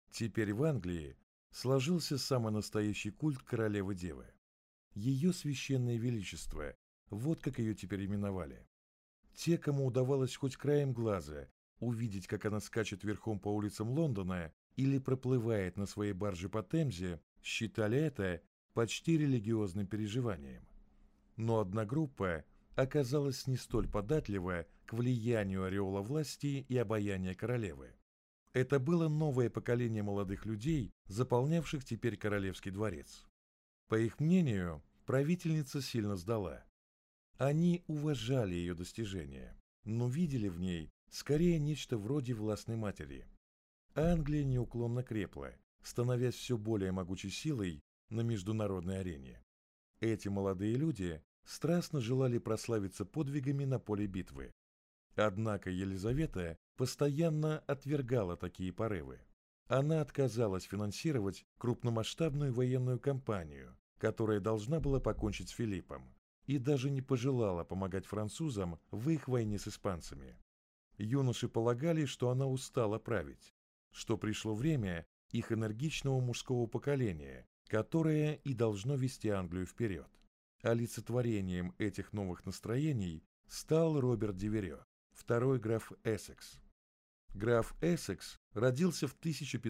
Теперь в Англии сложился самый настоящий культ королевы-девы. Ее священное величество, вот как ее теперь именовали. Те, кому удавалось хоть краем глаза увидеть, как она скачет верхом по улицам Лондона или проплывает на своей барже по Темзе, считали это почти религиозным переживанием. Но одна группа оказалась не столь податлива к влиянию ореола власти и обаяния королевы. Это было новое поколение молодых людей, заполнявших теперь королевский дворец. По их мнению, правительница сильно сдала. Они уважали ее достижения, но видели в ней скорее нечто вроде властной матери. Англия неуклонно крепла, становясь все более могучей силой на международной арене. Эти молодые люди страстно желали прославиться подвигами на поле битвы. Однако Елизавета постоянно отвергала такие порывы. Она отказалась финансировать крупномасштабную военную кампанию, которая должна была покончить с Филиппом, и даже не пожелала помогать французам в их войне с испанцами. Юноши полагали, что она устала править, что пришло время их энергичного мужского поколения, которое и должно вести Англию вперед. Олицетворением этих новых настроений стал Роберт де Верё, второй граф Эссекс. Граф Эссекс родился в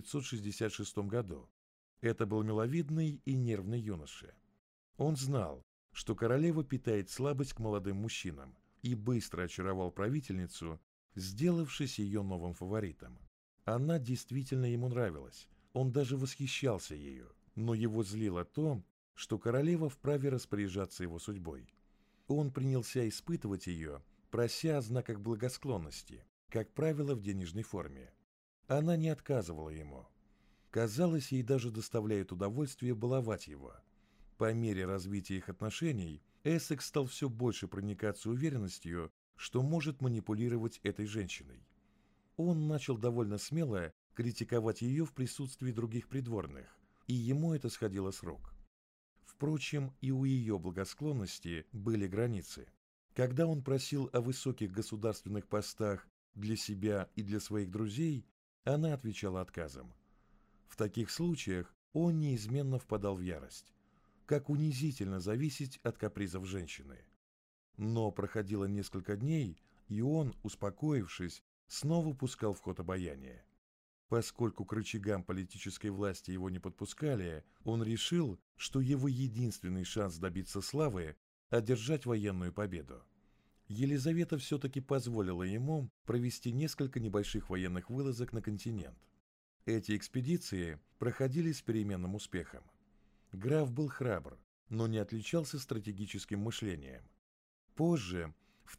1566 году. Это был миловидный и нервный юноша. Он знал, что королева питает слабость к молодым мужчинам, и быстро очаровал правительницу, сделавшись ее новым фаворитом. Она действительно ему нравилась, он даже восхищался ею, но его злило то, что королева вправе распоряжаться его судьбой. Он принялся испытывать ее, прося о знаках благосклонности, как правило, в денежной форме. Она не отказывала ему. Казалось, ей даже доставляет удовольствие баловать его. По мере развития их отношений, Эссекс стал все больше проникаться уверенностью, что может манипулировать этой женщиной. Он начал довольно смело критиковать ее в присутствии других придворных, и ему это сходило с рук. Впрочем, и у ее благосклонности были границы. Когда он просил о высоких государственных постах для себя и для своих друзей, она отвечала отказом. В таких случаях он неизменно впадал в ярость. Как унизительно зависеть от капризов женщины. Но проходило несколько дней, и он, успокоившись, снова пускал в ход обаяние. Поскольку к рычагам политической власти его не подпускали, он решил, что его единственный шанс добиться славы – одержать военную победу. Елизавета все-таки позволила ему провести несколько небольших военных вылазок на континент. Эти экспедиции проходили с переменным успехом. Граф был храбр, но не отличался стратегическим мышлением. Позже, в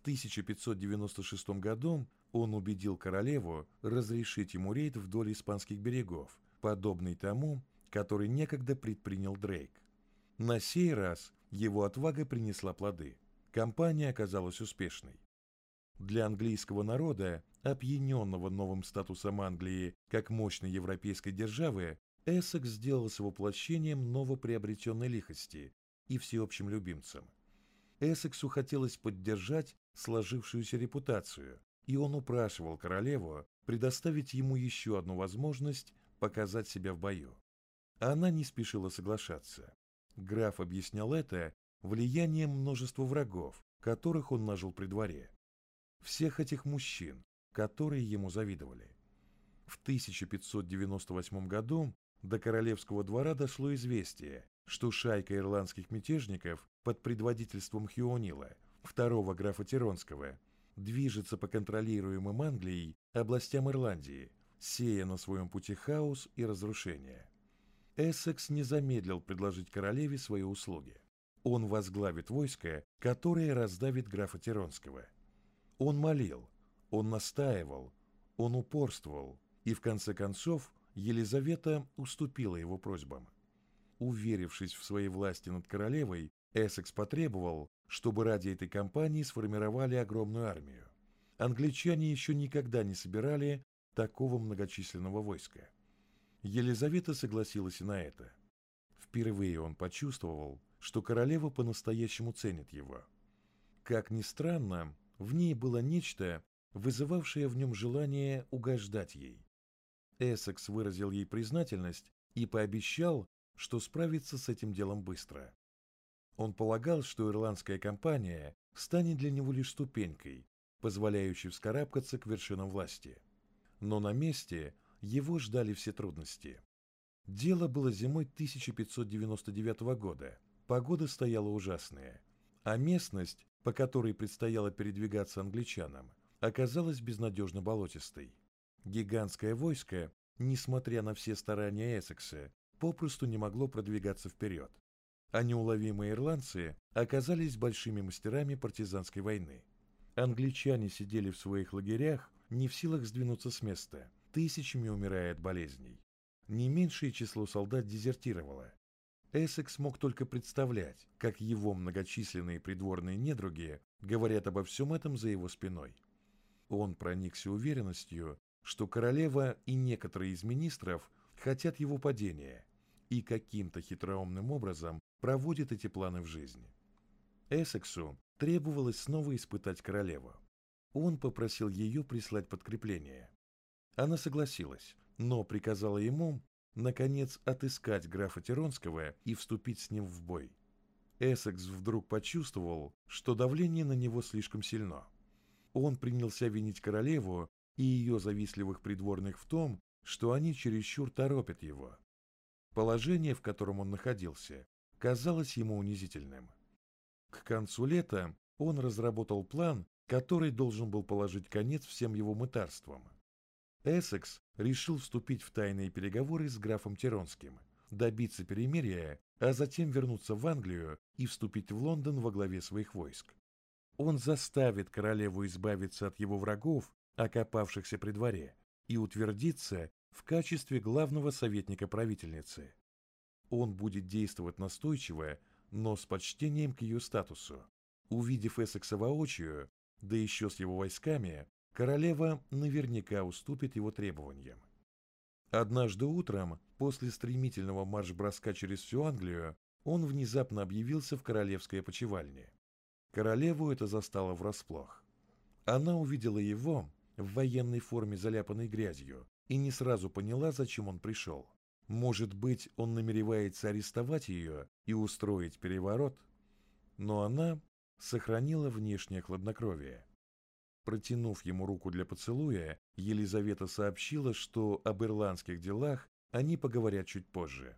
1596 году, он убедил королеву разрешить ему рейд вдоль испанских берегов, подобный тому, который некогда предпринял Дрейк. На сей раз его отвага принесла плоды. Кампания оказалась успешной. Для английского народа, опьяненного новым статусом Англии как мощной европейской державы, Эссекс сделался воплощением новоприобретенной лихости и всеобщим любимцем. Эссексу хотелось поддержать сложившуюся репутацию, и он упрашивал королеву предоставить ему еще одну возможность показать себя в бою. Она не спешила соглашаться. Граф объяснял это влиянием множества врагов, которых он нажил при дворе. Всех этих мужчин, которые ему завидовали. В 1598 году до королевского двора дошло известие, что шайка ирландских мятежников под предводительством Хюонила, второго графа Тиронского, движется по контролируемым Англией областям Ирландии, сея на своем пути хаос и разрушение. Эссекс не замедлил предложить королеве свои услуги. Он возглавит войско, которое раздавит графа Тиронского. Он молил, он настаивал, он упорствовал, и в конце концов Елизавета уступила его просьбам. Уверившись в своей власти над королевой, Эссекс потребовал, чтобы ради этой кампании сформировали огромную армию. Англичане еще никогда не собирали такого многочисленного войска. Елизавета согласилась и на это. Впервые он почувствовал, что королева по-настоящему ценит его. Как ни странно, в ней было нечто, вызывавшее в нем желание угождать ей. Эссекс выразил ей признательность и пообещал, что справится с этим делом быстро. Он полагал, что ирландская кампания станет для него лишь ступенькой, позволяющей вскарабкаться к вершинам власти. Но на месте его ждали все трудности. Дело было зимой 1599 года, погода стояла ужасная, а местность, по которой предстояло передвигаться англичанам, оказалась безнадежно болотистой. Гигантское войско, несмотря на все старания Эссекса, попросту не могло продвигаться вперед. А неуловимые ирландцы оказались большими мастерами партизанской войны. Англичане сидели в своих лагерях, не в силах сдвинуться с места, тысячами умирая от болезней. Не меньшее число солдат дезертировало. Эссекс мог только представлять, как его многочисленные придворные недруги говорят обо всем этом за его спиной. Он проникся уверенностью, что королева и некоторые из министров хотят его падения и каким-то хитроумным образом проводят эти планы в жизнь. Эссексу требовалось снова испытать королеву. Он попросил ее прислать подкрепление. Она согласилась, но приказала ему, наконец, отыскать графа Тиронского и вступить с ним в бой. Эссекс вдруг почувствовал, что давление на него слишком сильно. Он принялся винить королеву и ее завистливых придворных в том, что они чересчур торопят его. Положение, в котором он находился, казалось ему унизительным. К концу лета он разработал план, который должен был положить конец всем его мытарствам. Эссекс решил вступить в тайные переговоры с графом Тиронским, добиться перемирия, а затем вернуться в Англию и вступить в Лондон во главе своих войск. Он заставит королеву избавиться от его врагов, окопавшихся при дворе, и утвердиться в качестве главного советника правительницы. Он будет действовать настойчиво, но с почтением к ее статусу. Увидев Эссекса воочию, да еще с его войсками, королева наверняка уступит его требованиям. Однажды утром, после стремительного марш-броска через всю Англию, он внезапно объявился в королевской опочивальне. Королеву это застало врасплох. Она увидела его в военной форме, заляпанной грязью, и не сразу поняла, зачем он пришел. Может быть, он намеревается арестовать ее и устроить переворот? Но она сохранила внешнее хладнокровие. Протянув ему руку для поцелуя, Елизавета сообщила, что об ирландских делах они поговорят чуть позже.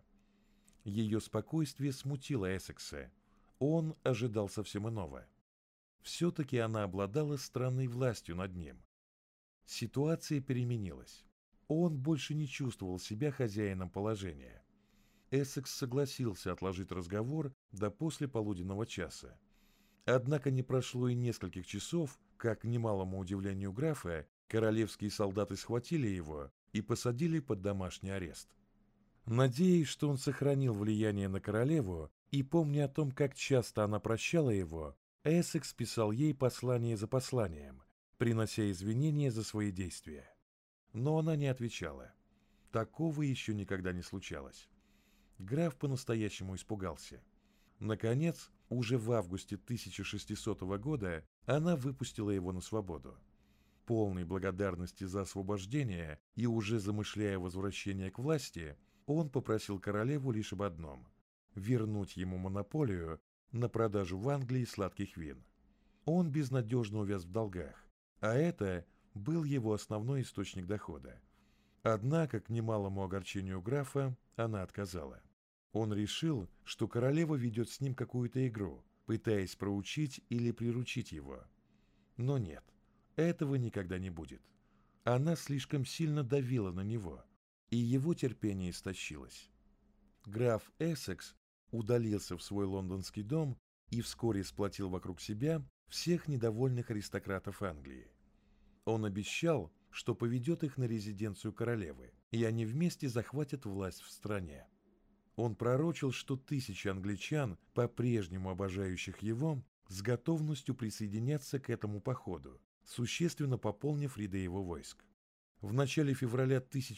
Ее спокойствие смутило Эссекса. Он ожидал совсем иного. Все-таки она обладала странной властью над ним. Ситуация переменилась. Он больше не чувствовал себя хозяином положения. Эссекс согласился отложить разговор до послеполуденного часа. Однако не прошло и нескольких часов, как, к немалому удивлению графа, королевские солдаты схватили его и посадили под домашний арест. Надеясь, что он сохранил влияние на королеву, и помня о том, как часто она прощала его, Эссекс писал ей послание за посланием, принося извинения за свои действия. Но она не отвечала. Такого еще никогда не случалось. Граф по-настоящему испугался. Наконец, уже в августе 1600 года она выпустила его на свободу. Полной благодарности за освобождение и уже замышляя возвращение к власти, он попросил королеву лишь об одном – вернуть ему монополию на продажу в Англии сладких вин. Он безнадежно увяз в долгах, а это был его основной источник дохода. Однако, к немалому огорчению графа, она отказала. Он решил, что королева ведет с ним какую-то игру, пытаясь проучить или приручить его. Но нет, этого никогда не будет. Она слишком сильно давила на него, и его терпение истощилось. Граф Эссекс удалился в свой лондонский дом и вскоре сплотил вокруг себя всех недовольных аристократов Англии. Он обещал, что поведет их на резиденцию королевы, и они вместе захватят власть в стране. Он пророчил, что тысячи англичан, по-прежнему обожающих его, с готовностью присоединятся к этому походу, существенно пополнив ряды его войск. В начале февраля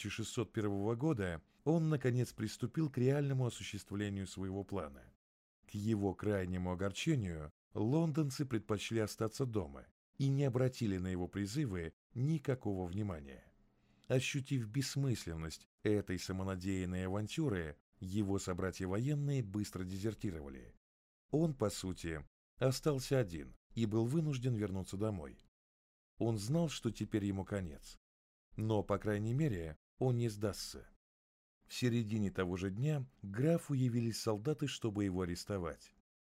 1601 года он, наконец, приступил к реальному осуществлению своего плана. К его крайнему огорчению, лондонцы предпочли остаться дома и не обратили на его призывы никакого внимания. Ощутив бессмысленность этой самонадеянной авантюры, его собратья военные быстро дезертировали. Он, по сути, остался один и был вынужден вернуться домой. Он знал, что теперь ему конец. Но, по крайней мере, он не сдастся. В середине того же дня к графу явились солдаты, чтобы его арестовать.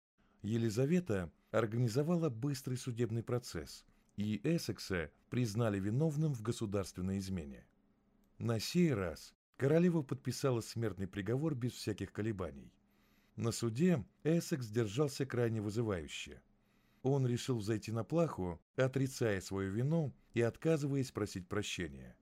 Елизавета организовала быстрый судебный процесс, и Эссекса признали виновным в государственной измене. На сей раз королева подписала смертный приговор без всяких колебаний. На суде Эссекс держался крайне вызывающе. Он решил взойти на плаху, отрицая свою вину и отказываясь просить прощения.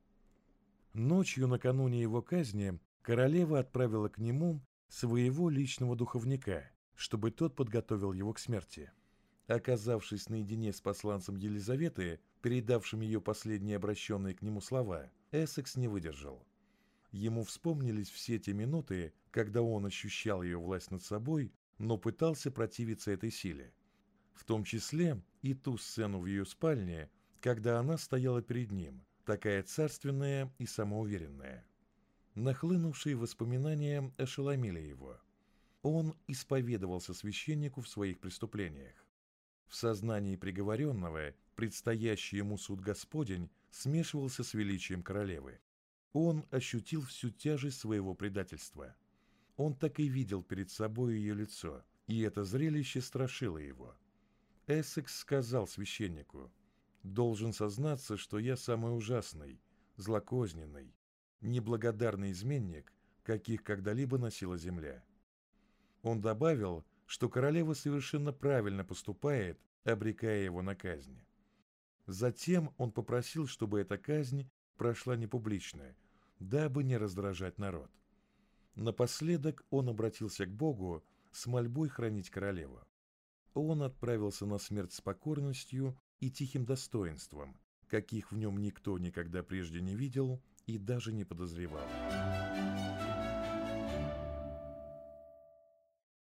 Ночью накануне его казни королева отправила к нему своего личного духовника, чтобы тот подготовил его к смерти. Оказавшись наедине с посланцем Елизаветы, передавшим ее последние обращенные к нему слова, Эссекс не выдержал. Ему вспомнились все те минуты, когда он ощущал ее власть над собой, но пытался противиться этой силе. В том числе и ту сцену в ее спальне, когда она стояла перед ним, такая царственная и самоуверенная. Нахлынувшие воспоминания ошеломили его. Он исповедовался священнику в своих преступлениях. В сознании приговоренного предстоящий ему суд Господень смешивался с величием королевы. Он ощутил всю тяжесть своего предательства. Он так и видел перед собой ее лицо, и это зрелище страшило его. Эссекс сказал священнику: «Должен сознаться, что я самый ужасный, злокозненный, неблагодарный изменник, каких когда-либо носила земля». Он добавил, что королева совершенно правильно поступает, обрекая его на казнь. Затем он попросил, чтобы эта казнь прошла непублично, дабы не раздражать народ. Напоследок он обратился к Богу с мольбой хранить королеву. Он отправился на смерть с покорностью и тихим достоинством, каких в нем никто никогда прежде не видел и даже не подозревал.